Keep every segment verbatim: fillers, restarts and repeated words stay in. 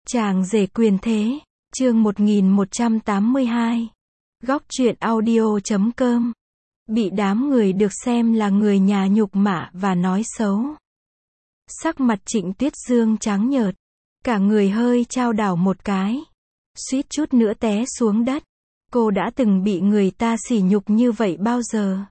Chàng rể quyền thế, chương một nghìn một trăm tám mươi hai. Góc truyện audio chấm com. Bị đám người được xem là người nhà nhục mạ và nói xấu. Sắc mặt Trịnh Tuyết Dương trắng nhợt, cả người hơi chao đảo một cái, suýt chút nữa té xuống đất. Cô đã từng bị người ta sỉ nhục như vậy bao giờ?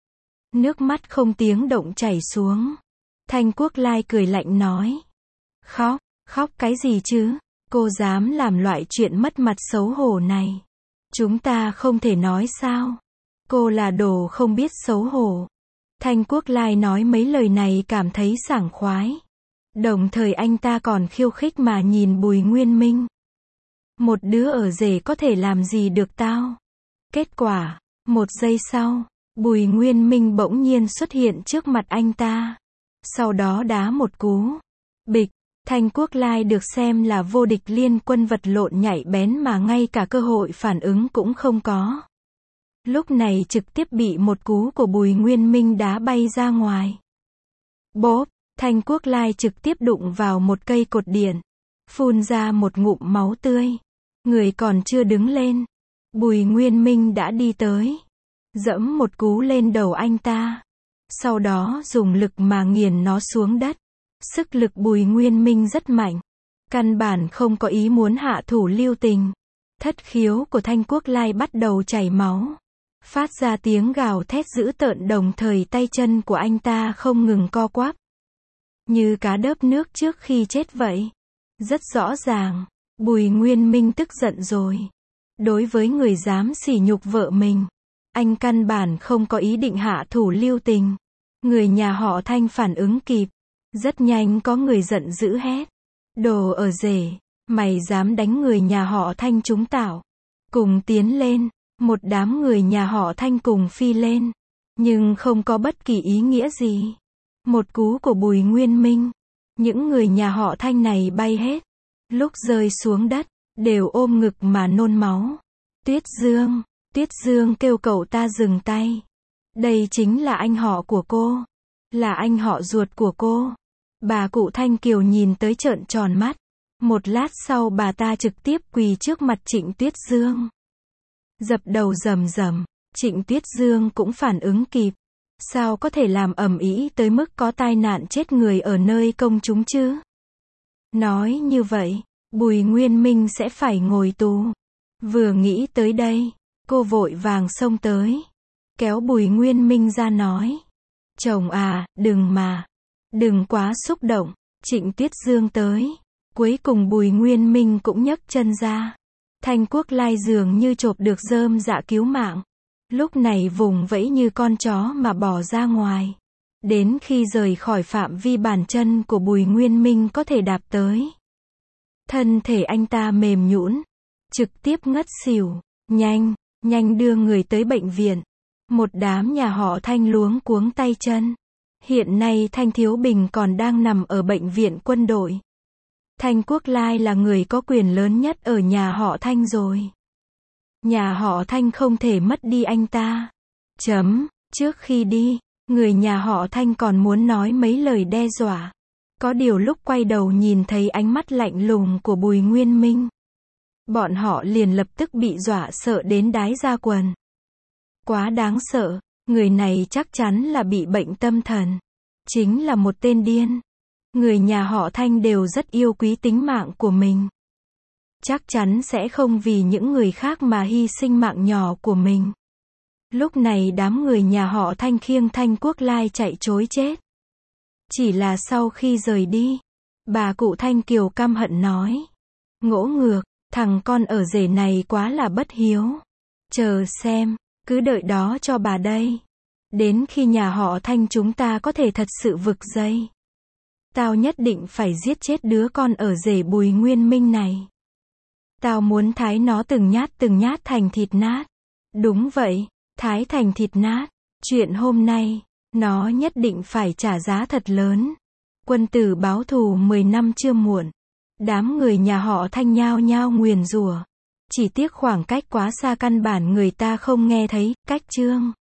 Nước mắt không tiếng động chảy xuống. Thanh Quốc Lai cười lạnh nói. Khóc, khóc cái gì chứ? Cô dám làm loại chuyện mất mặt xấu hổ này. Chúng ta không thể nói sao? Cô là đồ không biết xấu hổ. Thanh Quốc Lai nói mấy lời này cảm thấy sảng khoái. Đồng thời anh ta còn khiêu khích mà nhìn Bùi Nguyên Minh. Một đứa ở rể có thể làm gì được tao? Kết quả, một giây sau, Bùi Nguyên Minh bỗng nhiên xuất hiện trước mặt anh ta. Sau đó đá một cú. Bịch. Thanh Quốc Lai được xem là vô địch liên quân vật lộn nhạy bén mà ngay cả cơ hội phản ứng cũng không có. Lúc này trực tiếp bị một cú của Bùi Nguyên Minh đá bay ra ngoài. Bốp, Thanh Quốc Lai trực tiếp đụng vào một cây cột điện, phun ra một ngụm máu tươi. Người còn chưa đứng lên, Bùi Nguyên Minh đã đi tới, dẫm một cú lên đầu anh ta, sau đó dùng lực mà nghiền nó xuống đất. Sức lực Bùi Nguyên Minh rất mạnh, căn bản không có ý muốn hạ thủ lưu tình. Thất khiếu của Thanh Quốc Lai bắt đầu chảy máu, phát ra tiếng gào thét dữ tợn, đồng thời tay chân của anh ta không ngừng co quắp, như cá đớp nước trước khi chết vậy. Rất rõ ràng, Bùi Nguyên Minh tức giận rồi. Đối với người dám sỉ nhục vợ mình, anh căn bản không có ý định hạ thủ lưu tình. Người nhà họ Thanh phản ứng kịp. Rất nhanh có người giận dữ hét. Đồ ở rể, mày dám đánh người nhà họ Thanh chúng tao? Cùng tiến lên, một đám người nhà họ Thanh cùng phi lên. Nhưng không có bất kỳ ý nghĩa gì. Một cú của Bùi Nguyên Minh, những người nhà họ Thanh này bay hết. Lúc rơi xuống đất, đều ôm ngực mà nôn máu. Tuyết Dương, Tuyết Dương kêu cậu ta dừng tay. Đây chính là anh họ của cô. Là anh họ ruột của cô. Bà cụ Thanh Kiều nhìn tới trợn tròn mắt. Một lát sau bà ta trực tiếp quỳ trước mặt Trịnh Tuyết Dương, dập đầu rầm rầm. Trịnh Tuyết Dương cũng phản ứng kịp. Sao có thể làm ầm ĩ tới mức có tai nạn chết người ở nơi công chúng chứ? Nói như vậy, Bùi Nguyên Minh sẽ phải ngồi tù. Vừa nghĩ tới đây, cô vội vàng xông tới, kéo Bùi Nguyên Minh ra nói. Chồng à, đừng mà. Đừng quá xúc động. Trịnh Tuyết Dương tới. Cuối cùng Bùi Nguyên Minh cũng nhấc chân ra. Thanh Quốc Lai dường như chộp được rơm dạ cứu mạng. Lúc này vùng vẫy như con chó mà bỏ ra ngoài. Đến khi rời khỏi phạm vi bàn chân của Bùi Nguyên Minh có thể đạp tới, thân thể anh ta mềm nhũn, trực tiếp ngất xỉu. Nhanh, nhanh đưa người tới bệnh viện. Một đám nhà họ Thanh luống cuống tay chân. Hiện nay Thanh Thiếu Bình còn đang nằm ở bệnh viện quân đội. Thanh Quốc Lai là người có quyền lớn nhất ở nhà họ Thanh rồi. Nhà họ Thanh không thể mất đi anh ta. Chấm, trước khi đi, người nhà họ Thanh còn muốn nói mấy lời đe dọa. Có điều lúc quay đầu nhìn thấy ánh mắt lạnh lùng của Bùi Nguyên Minh, bọn họ liền lập tức bị dọa sợ đến đái ra quần. Quá đáng sợ, người này chắc chắn là bị bệnh tâm thần. Chính là một tên điên. Người nhà họ Thanh đều rất yêu quý tính mạng của mình. Chắc chắn sẽ không vì những người khác mà hy sinh mạng nhỏ của mình. Lúc này đám người nhà họ Thanh khiêng Thanh Quốc Lai chạy trối chết. Chỉ là sau khi rời đi, bà cụ Thanh Kiều căm hận nói. Ngỗ ngược, thằng con ở rể này quá là bất hiếu. Chờ xem, cứ đợi đó cho bà đây. Đến khi nhà họ Thanh chúng ta có thể thật sự vực dây, tao nhất định phải giết chết đứa con ở rể Bùi Nguyên Minh này. Tao muốn thái nó từng nhát từng nhát thành thịt nát. Đúng vậy, thái thành thịt nát. Chuyện hôm nay, nó nhất định phải trả giá thật lớn. Quân tử báo thù mười năm chưa muộn. Đám người nhà họ Thanh nhao nhao nguyền rủa. Chỉ tiếc khoảng cách quá xa căn bản người ta không nghe thấy. Cách chương